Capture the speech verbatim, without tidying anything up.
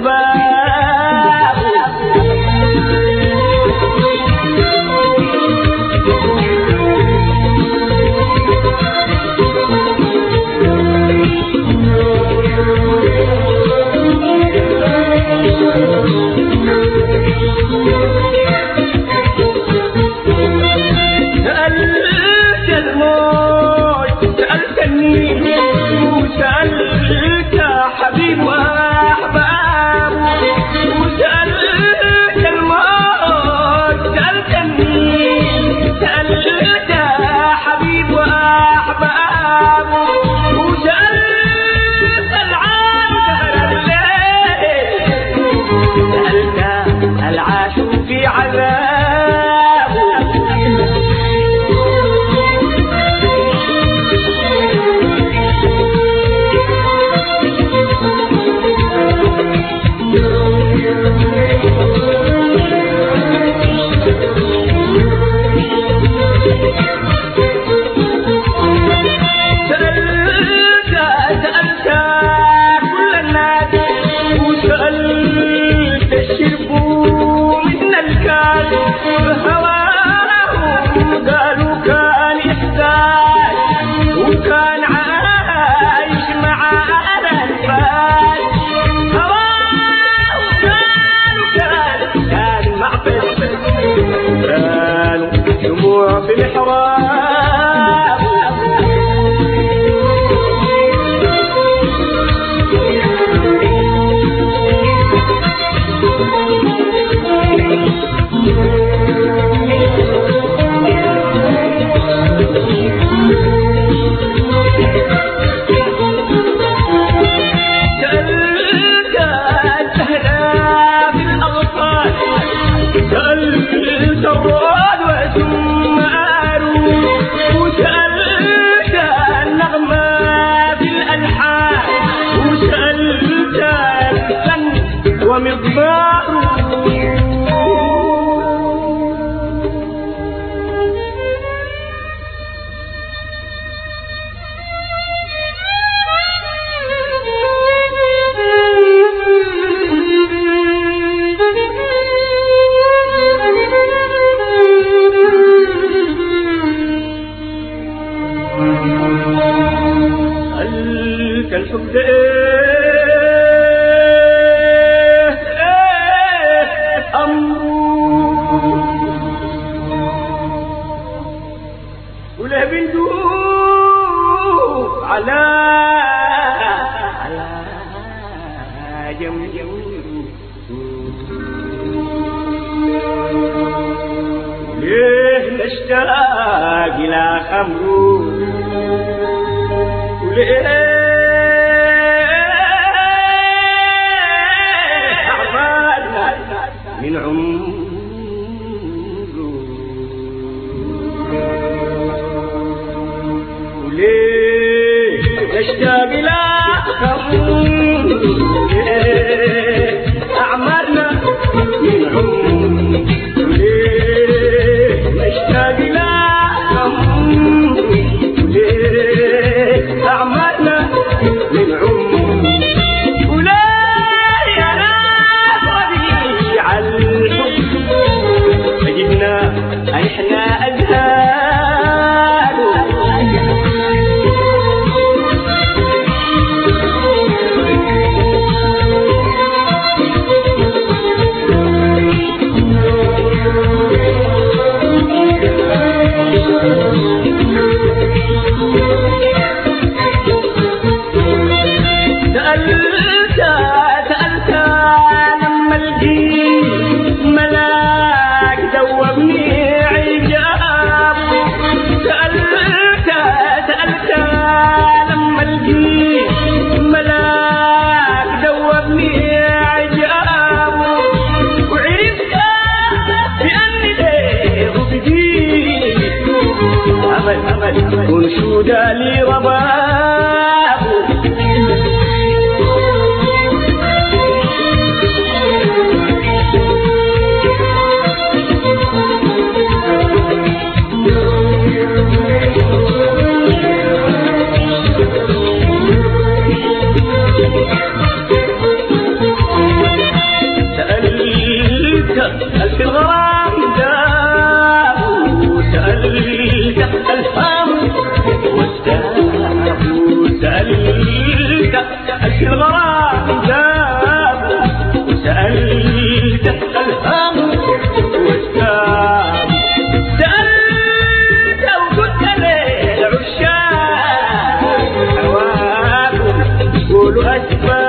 الباب سألت الموت سألتني وسألت حبيب وأحباب وسألت الموت سألتني سألت حبيب وأحباب وسألت العاشق سألت العاشق في عذاب في الحراب سألت الزهراء بالأغصان سألت الرعد وثم وسألت النغمة في الألحان وسألت الفن ومقداره سألت الحب أمره وله بندوب على على جنب ليه نشتاق إلى خمره وليه أعمالنا من عمره وليه نشتاق إلى خمره أعمالنا من عمره وليه نشتاق إلى خمره أعمالنا من عمر ولا يا ربيع الحب فجدنا احنا أزهار سألت سألت لما لقيت ملاك دوبني عجاب سألت سألت لما لقيت ملاك دوبني عجاب وعرفت بأني ليه بديت أمل أمل ونشود لي رباب واشبه